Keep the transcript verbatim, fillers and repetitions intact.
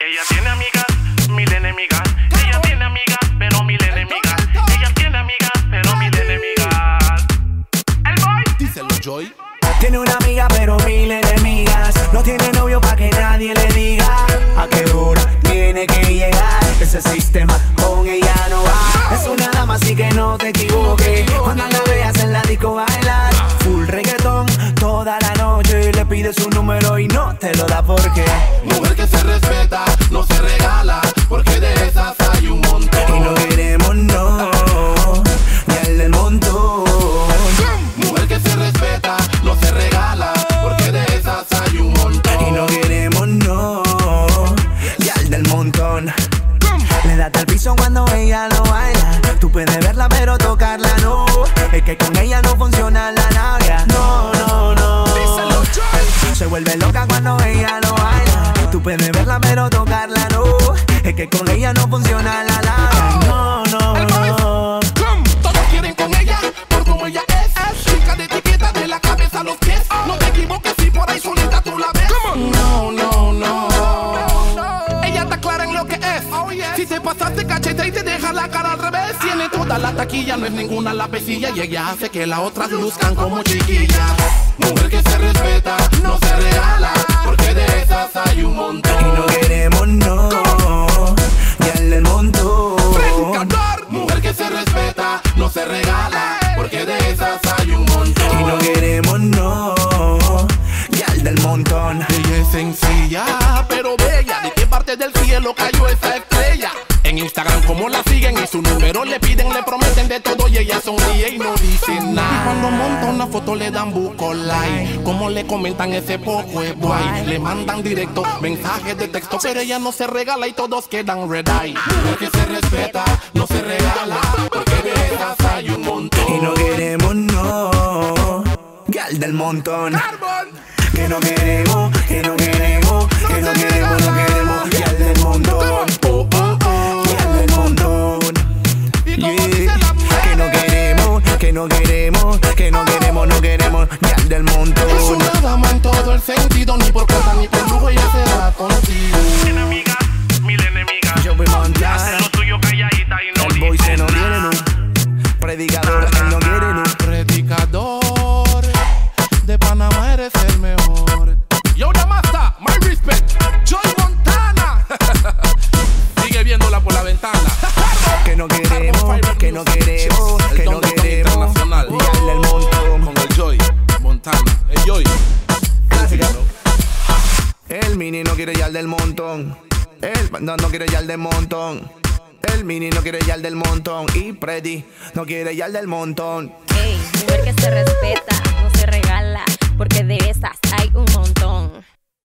Ella tiene amigas, mil enemigas. Ella tiene amigas, pero mil enemigas. Ella tiene amigas, pero mil enemigas. El boy, díselo, Joy. Tiene una amiga, pero mil enemigas. No tiene novio pa' que nadie le diga a qué hora tiene que llegar. Ese sistema con ella no va. Es una dama, así que no te equivoques. Cuando la veas en la disco bailar full reggaetón toda la noche, le pides su número y no te lo da porque mujer que se respeta, no se regala, porque de esas hay un montón. Y no queremos no, ni al del montón. Mujer que se respeta, no se regala, porque de esas hay un montón. Y no queremos no, ni al del montón. Le da tal piso cuando ella lo baila. Tú puedes verla pero tocarla no. Es que con ella no funciona la labia. No, no, no. Se vuelve loca cuando ella lo baila. Tú puedes verla pero tocarla no. Es que con ella no funciona la labia. No, no, no. Todos quieren con ella, por como ella es. Chica de etiqueta de la cabeza a los pies. No te equivoques si por ahí solita tú la ves. No, no, no. Ella está clara en lo que es. Si te pasaste cachete y te deja la cara al revés. Tiene toda la taquilla, no es ninguna la pesilla. Y ella hace que las otras luzcan como chiquillas. Mujer que se respeta, no se regala, porque de esas hay un montón. Y no queremos no, ni al del montón. Mujer que se respeta, no se regala, porque de esas hay un montón. Y no queremos no, ni al del montón. Ella es sencilla, pero bella. ¿De qué parte del cielo cayó esa estrella? En Instagram como la siguen y su número le piden, le prometen de todo y ella sonríe y no dice nada. Y cuando monta una foto le dan buco like. Como le comentan ese poco es guay. Le mandan directo mensajes de texto, pero ella no se regala y todos quedan red eye. Mujer que se respeta, no se regala, porque de esas hay un montón. Y no queremos no, gal del montón. Que no queremos, que no queremos, que no queremos, no queremos, gal del montón. Oh, oh, oh, gal del montón. Yeah. Que no queremos, que no queremos, que no queremos, no queremos, gal del montón. Es una dama en todo el sentido, ni por cosa ni por lujo ella se va contigo. tiene amigas, mil enemigas. Yo voy a montar. Hace lo tuyo calladita y no El boy se no dice quiere nada. no. Predicador, él no quiere no. Predicador de Panamá, eres el mejor. Yo, the master, my respect, Joy Montana. Sigue viéndola por la ventana. Que no queremos, que no queremos, que no queremos. Internacional. Gal del montón. Con el Joy Montana. El Joy. El mini no quiere ya el del montón. El no, no quiere ya el del montón. El mini no quiere ya el del montón. Y Freddy no quiere ya el del montón. Ey, mujer que se respeta.